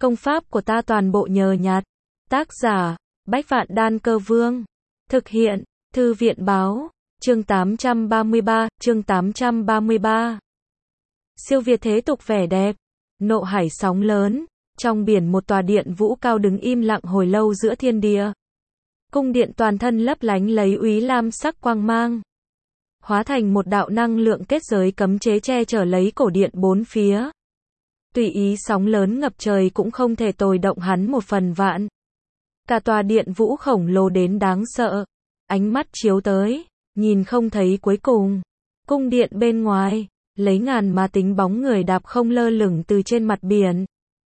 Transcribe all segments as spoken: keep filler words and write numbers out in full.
Công pháp của ta toàn bộ nhờ nhặt. Tác giả, Bách Vạn Đan Cơ Vương. Thực hiện, Thư viện Báo. Chương tám trăm ba mươi ba, chương tám trăm ba mươi ba. Siêu việt thế tục vẻ đẹp. Nộ hải sóng lớn. Trong biển một tòa điện vũ cao đứng im lặng hồi lâu giữa thiên địa. Cung điện toàn thân lấp lánh lấy úy lam sắc quang mang. Hóa thành một đạo năng lượng kết giới cấm chế che chở lấy cổ điện bốn phía. Tùy ý sóng lớn ngập trời cũng không thể tồi động hắn một phần vạn. Cả tòa điện vũ khổng lồ đến đáng sợ. Ánh mắt chiếu tới, nhìn không thấy cuối cùng. Cung điện bên ngoài, lấy ngàn mà tính bóng người đạp không lơ lửng từ trên mặt biển.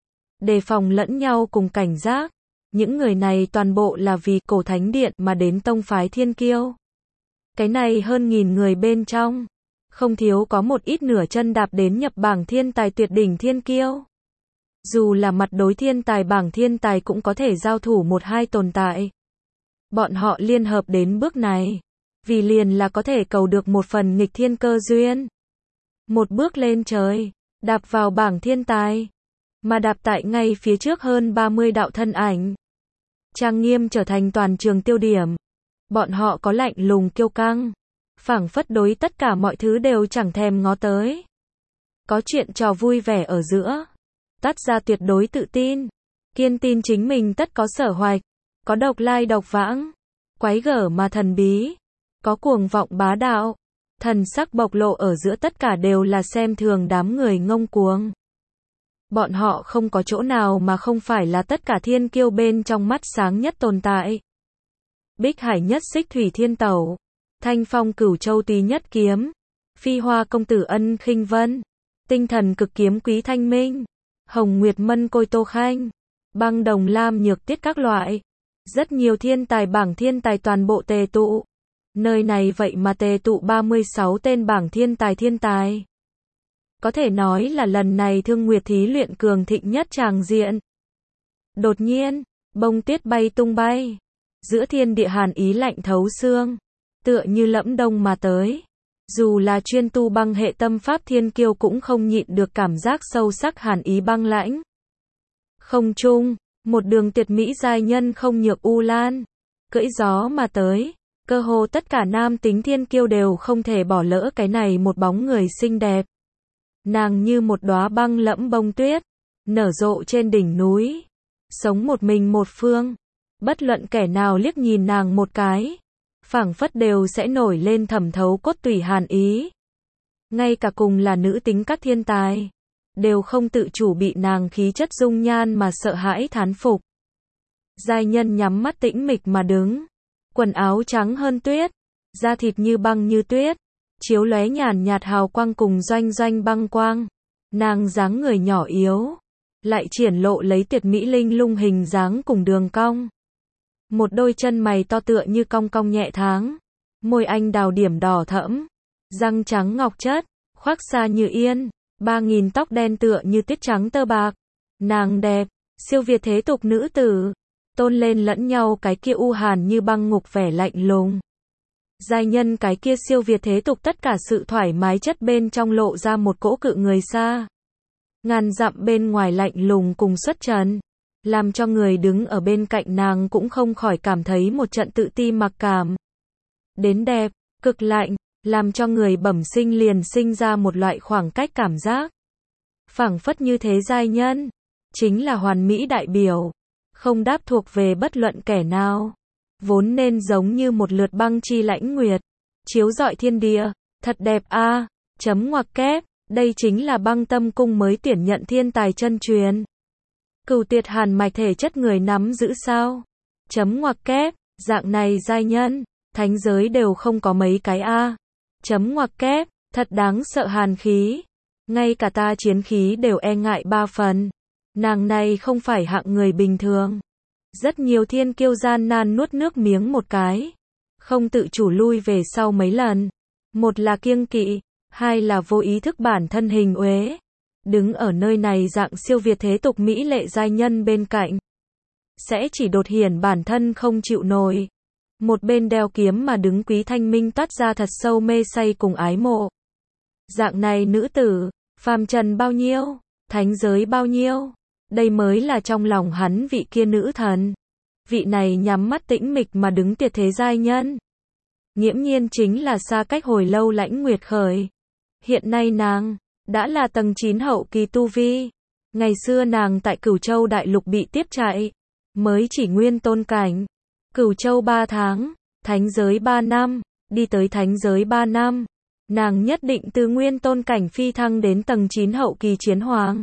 Đề phòng lẫn nhau cùng cảnh giác. Những người này toàn bộ là vì cổ thánh điện mà đến tông phái thiên kiêu. Cái này hơn nghìn người bên trong. Không thiếu có một ít nửa chân đạp đến nhập bảng thiên tài tuyệt đỉnh thiên kiêu. Dù là mặt đối thiên tài bảng thiên tài cũng có thể giao thủ một hai tồn tại. Bọn họ liên hợp đến bước này. Vì liền là có thể cầu được một phần nghịch thiên cơ duyên. Một bước lên trời, đạp vào bảng thiên tài. Mà đạp tại ngay phía trước hơn ba mươi đạo thân ảnh. Trang nghiêm trở thành toàn trường tiêu điểm. Bọn họ có lạnh lùng kiêu căng. Phảng phất đối tất cả mọi thứ đều chẳng thèm ngó tới. Có chuyện trò vui vẻ ở giữa. Tắt ra tuyệt đối tự tin. Kiên tin chính mình tất có sở hoạch. Có độc lai độc vãng. Quái gở mà thần bí. Có cuồng vọng bá đạo. Thần sắc bộc lộ ở giữa tất cả đều là xem thường đám người ngông cuồng. Bọn họ không có chỗ nào mà không phải là tất cả thiên kiêu bên trong mắt sáng nhất tồn tại. Bích hải nhất xích thủy thiên tẩu. Thanh phong cửu châu tùy nhất kiếm. Phi hoa công tử ân khinh vân. Tinh thần cực kiếm quý thanh minh. Hồng nguyệt mân côi tô khanh. Băng đồng lam nhược tiết các loại. Rất nhiều thiên tài bảng thiên tài toàn bộ tề tụ. Nơi này vậy mà tề tụ ba mươi sáu tên bảng thiên tài thiên tài. Có thể nói là lần này Thương Nguyệt thí luyện cường thịnh nhất tràng diện. Đột nhiên, bông tuyết bay tung bay. Giữa thiên địa hàn ý lạnh thấu xương. Tựa như lẫm đông mà tới. Dù là chuyên tu băng hệ tâm pháp thiên kiêu cũng không nhịn được cảm giác sâu sắc hàn ý băng lãnh. Không trung, một đường tuyệt mỹ giai nhân không nhược u lan. Cưỡi gió mà tới. Cơ hồ tất cả nam tính thiên kiêu đều không thể bỏ lỡ cái này một bóng người xinh đẹp. Nàng như một đóa băng lẫm bông tuyết. Nở rộ trên đỉnh núi. Sống một mình một phương. Bất luận kẻ nào liếc nhìn nàng một cái. Phảng phất đều sẽ nổi lên thẩm thấu cốt tủy hàn ý. Ngay cả cùng là nữ tính các thiên tài. Đều không tự chủ bị nàng khí chất dung nhan mà sợ hãi thán phục. Giai nhân nhắm mắt tĩnh mịch mà đứng. Quần áo trắng hơn tuyết. Da thịt như băng như tuyết. Chiếu lóe nhàn nhạt hào quang cùng doanh doanh băng quang. Nàng dáng người nhỏ yếu. Lại triển lộ lấy tuyệt mỹ linh lung hình dáng cùng đường cong. Một đôi chân mày to tựa như cong cong nhẹ tháng. Môi anh đào điểm đỏ thẫm. Răng trắng ngọc chất. Khoác xa như yên. Ba nghìn tóc đen tựa như tuyết trắng tơ bạc. Nàng đẹp. Siêu việt thế tục nữ tử. Tôn lên lẫn nhau cái kia u hàn như băng ngục vẻ lạnh lùng. Giai nhân cái kia siêu việt thế tục tất cả sự thoải mái chất bên trong lộ ra một cỗ cự người xa. Ngàn dặm bên ngoài lạnh lùng cùng xuất trần. Làm cho người đứng ở bên cạnh nàng cũng không khỏi cảm thấy một trận tự ti mặc cảm. Đến đẹp, cực lạnh, làm cho người bẩm sinh liền sinh ra một loại khoảng cách cảm giác. Phảng phất như thế giai nhân. Chính là hoàn mỹ đại biểu. Không đáp thuộc về bất luận kẻ nào. Vốn nên giống như một lượt băng chi lãnh nguyệt. Chiếu rọi thiên địa. Thật đẹp a à, chấm ngoặc kép. Đây chính là băng tâm cung mới tuyển nhận thiên tài chân truyền. Cửu tuyệt hàn mạch thể chất người nắm giữ sao. Chấm ngoặc kép. Dạng này giai nhân. Thánh giới đều không có mấy cái a à. Chấm ngoặc kép. Thật đáng sợ hàn khí. Ngay cả ta chiến khí đều e ngại ba phần. Nàng này không phải hạng người bình thường. Rất nhiều thiên kiêu gian nan nuốt nước miếng một cái. Không tự chủ lui về sau mấy lần. Một là kiêng kỵ. Hai là vô ý thức bản thân hình uế. Đứng ở nơi này dạng siêu việt thế tục mỹ lệ giai nhân bên cạnh. Sẽ chỉ đột hiển bản thân không chịu nổi. Một bên đeo kiếm mà đứng quý thanh minh toát ra thật sâu mê say cùng ái mộ. Dạng này nữ tử. Phàm trần bao nhiêu. Thánh giới bao nhiêu. Đây mới là trong lòng hắn vị kia nữ thần. Vị này nhắm mắt tĩnh mịch mà đứng tuyệt thế giai nhân. Nghiễm nhiên chính là xa cách hồi lâu Lãnh Nguyệt Khởi. Hiện nay nàng đã là tầng chín hậu kỳ tu vi. Ngày xưa nàng tại Cửu Châu Đại Lục bị tiếp chạy, mới chỉ nguyên tôn cảnh. Cửu Châu ba tháng, thánh giới ba năm, đi tới thánh giới ba năm. Nàng nhất định từ nguyên tôn cảnh phi thăng đến tầng chín hậu kỳ chiến hoàng.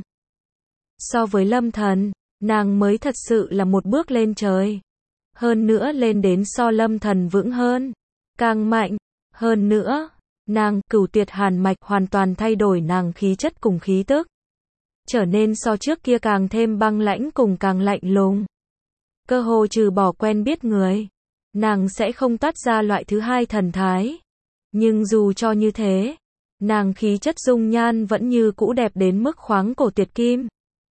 So với Lâm Thần, nàng mới thật sự là một bước lên trời. Hơn nữa lên đến so Lâm Thần vững hơn, càng mạnh. Hơn nữa, nàng Cửu Tuyệt Hàn Mạch hoàn toàn thay đổi nàng khí chất cùng khí tức. Trở nên so trước kia càng thêm băng lãnh cùng càng lạnh lùng. Cơ hồ trừ bỏ quen biết người, nàng sẽ không toát ra loại thứ hai thần thái. Nhưng dù cho như thế, nàng khí chất dung nhan vẫn như cũ đẹp đến mức khoáng cổ tuyệt kim.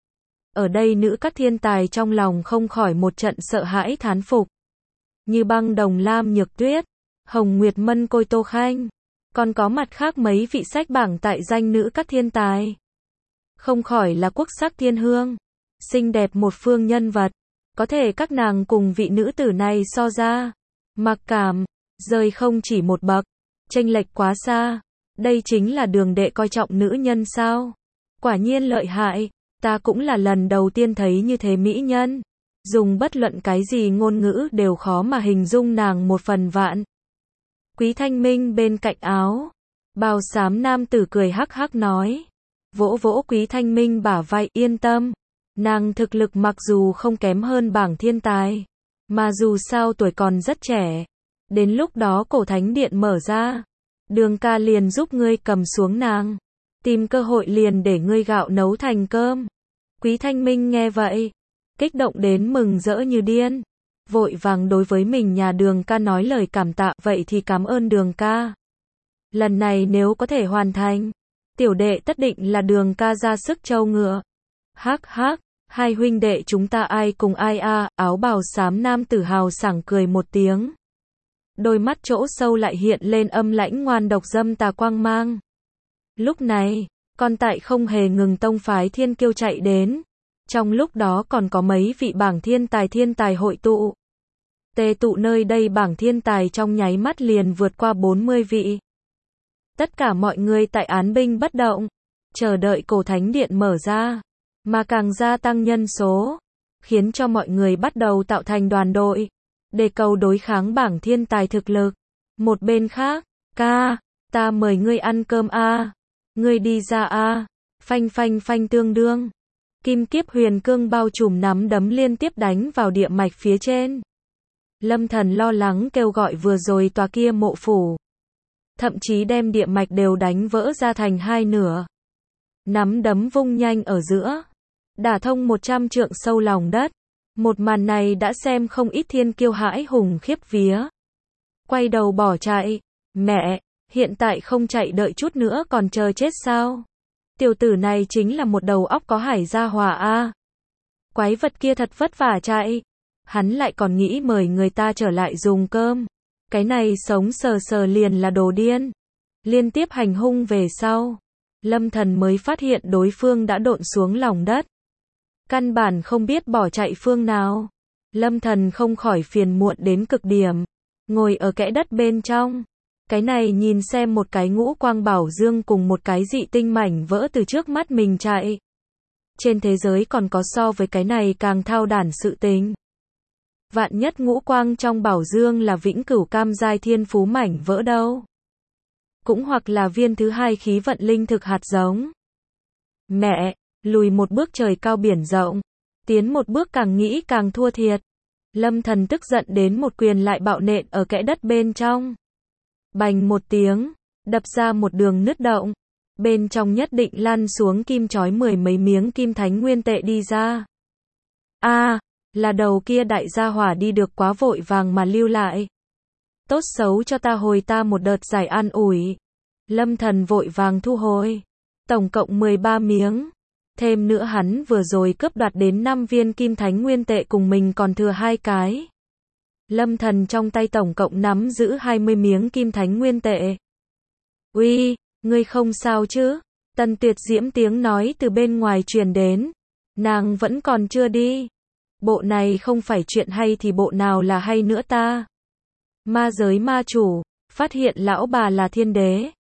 Ở đây nữ các thiên tài trong lòng không khỏi một trận sợ hãi thán phục. Như Băng Đồng Lam Nhược Tuyết, Hồng Nguyệt Mân Côi Tô Khanh, còn có mặt khác mấy vị sách bảng tại danh nữ các thiên tài. Không khỏi là quốc sắc thiên hương, xinh đẹp một phương nhân vật. Có thể các nàng cùng vị nữ tử này so ra, mặc cảm, rơi không chỉ một bậc, chênh lệch quá xa. Đây chính là Đường đệ coi trọng nữ nhân sao? Quả nhiên lợi hại, ta cũng là lần đầu tiên thấy như thế mỹ nhân. Dùng bất luận cái gì ngôn ngữ đều khó mà hình dung nàng một phần vạn. Quý Thanh Minh bên cạnh áo bào xám nam tử cười hắc hắc nói, vỗ vỗ Quý Thanh Minh bả vai, yên tâm. Nàng thực lực mặc dù không kém hơn bảng thiên tài, mà dù sao tuổi còn rất trẻ. Đến lúc đó cổ thánh điện mở ra, Đường ca liền giúp ngươi cầm xuống nàng. Tìm cơ hội liền để ngươi gạo nấu thành cơm. Quý Thanh Minh nghe vậy, kích động đến mừng rỡ như điên. Vội vàng đối với mình nhà Đường ca nói lời cảm tạ, vậy thì cảm ơn Đường ca. Lần này nếu có thể hoàn thành, tiểu đệ tất định là Đường ca ra sức trâu ngựa. Hắc hắc, hai huynh đệ chúng ta ai cùng ai a, à, áo bào xám nam tử hào sảng cười một tiếng. Đôi mắt chỗ sâu lại hiện lên âm lãnh ngoan độc dâm tà quang mang. Lúc này, còn tại không hề ngừng tông phái thiên kiêu chạy đến. Trong lúc đó còn có mấy vị bảng thiên tài thiên tài hội tụ. Tề tụ nơi đây bảng thiên tài trong nháy mắt liền vượt qua bốn mươi vị. Tất cả mọi người tại án binh bất động, chờ đợi cổ thánh điện mở ra. Mà càng gia tăng nhân số, khiến cho mọi người bắt đầu tạo thành đoàn đội, để cầu đối kháng bảng thiên tài thực lực. Một bên khác, ca, ta mời ngươi ăn cơm a, ngươi đi ra a, phanh phanh phanh tương đương. Kim kiếp huyền cương bao trùm nắm đấm liên tiếp đánh vào địa mạch phía trên. Lâm Thần lo lắng kêu gọi vừa rồi tòa kia mộ phủ, thậm chí đem địa mạch đều đánh vỡ ra thành hai nửa. Nắm đấm vung nhanh ở giữa, đả thông một trăm trượng sâu lòng đất. Một màn này đã xem không ít thiên kiêu hãi hùng khiếp vía. Quay đầu bỏ chạy. Mẹ, hiện tại không chạy đợi chút nữa còn chờ chết sao? Tiểu tử này chính là một đầu óc có hải gia hỏa a. Quái vật kia thật vất vả chạy. Hắn lại còn nghĩ mời người ta trở lại dùng cơm. Cái này sống sờ sờ liền là đồ điên. Liên tiếp hành hung về sau, Lâm Thần mới phát hiện đối phương đã độn xuống lòng đất. Căn bản không biết bỏ chạy phương nào. Lâm Thần không khỏi phiền muộn đến cực điểm. Ngồi ở kẽ đất bên trong. Cái này nhìn xem một cái ngũ quang bảo dương cùng một cái dị tinh mảnh vỡ từ trước mắt mình chạy. Trên thế giới còn có so với cái này càng thao đản sự tình. Vạn nhất ngũ quang trong bảo dương là vĩnh cửu cam giai thiên phú mảnh vỡ đâu. Cũng hoặc là viên thứ hai khí vận linh thực hạt giống. Mẹ, lùi một bước trời cao biển rộng. Tiến một bước càng nghĩ càng thua thiệt. Lâm Thần tức giận đến một quyền lại bạo nện ở kẽ đất bên trong. Bành một tiếng, đập ra một đường nứt động. Bên trong nhất định lăn xuống kim chói mười mấy miếng kim thánh nguyên tệ đi ra. A, à, là đầu kia đại gia hỏa đi được quá vội vàng mà lưu lại. Tốt xấu cho ta hồi ta một đợt giải an ủi. Lâm Thần vội vàng thu hồi. Tổng cộng mười ba miếng. Thêm nữa hắn vừa rồi cướp đoạt đến năm viên kim thánh nguyên tệ cùng mình còn thừa hai cái. Lâm Thần trong tay tổng cộng nắm giữ hai mươi miếng kim thánh nguyên tệ. Uy, ngươi không sao chứ? Tần Tuyệt Diễm tiếng nói từ bên ngoài truyền đến. Nàng vẫn còn chưa đi. Bộ này không phải chuyện hay thì bộ nào là hay nữa ta? Ma giới ma chủ, phát hiện lão bà là thiên đế.